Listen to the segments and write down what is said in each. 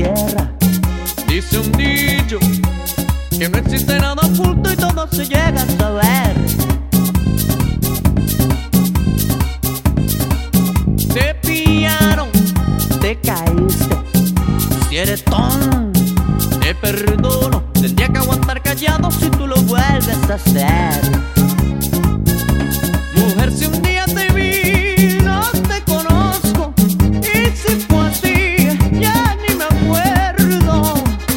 tierra. Dice un dicho que no existe nada oculto y todo se llega a saber. Te pillaron, te caíste. Si eres tonto, te perdono. Tendría que aguantar callado si tú lo vuelves a hacer. Mujer, si un día te vi, no te conozco. Y si fue así, ya ni me acuerdo.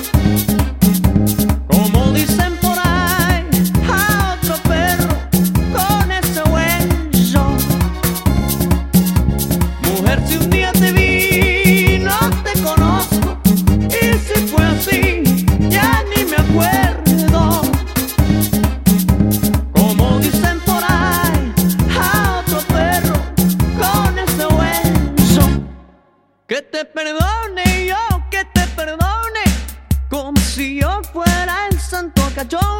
Como dicen por ahí, a otro perro con ese hueso. Mujer, si un día te vi, no te conozco. Y si fue así, ya ni me acuerdo. Como dicen por ahí, a otro perro con ese hueso. Que te perdone yo, que te perdone, como si yo fuera el santo cayó.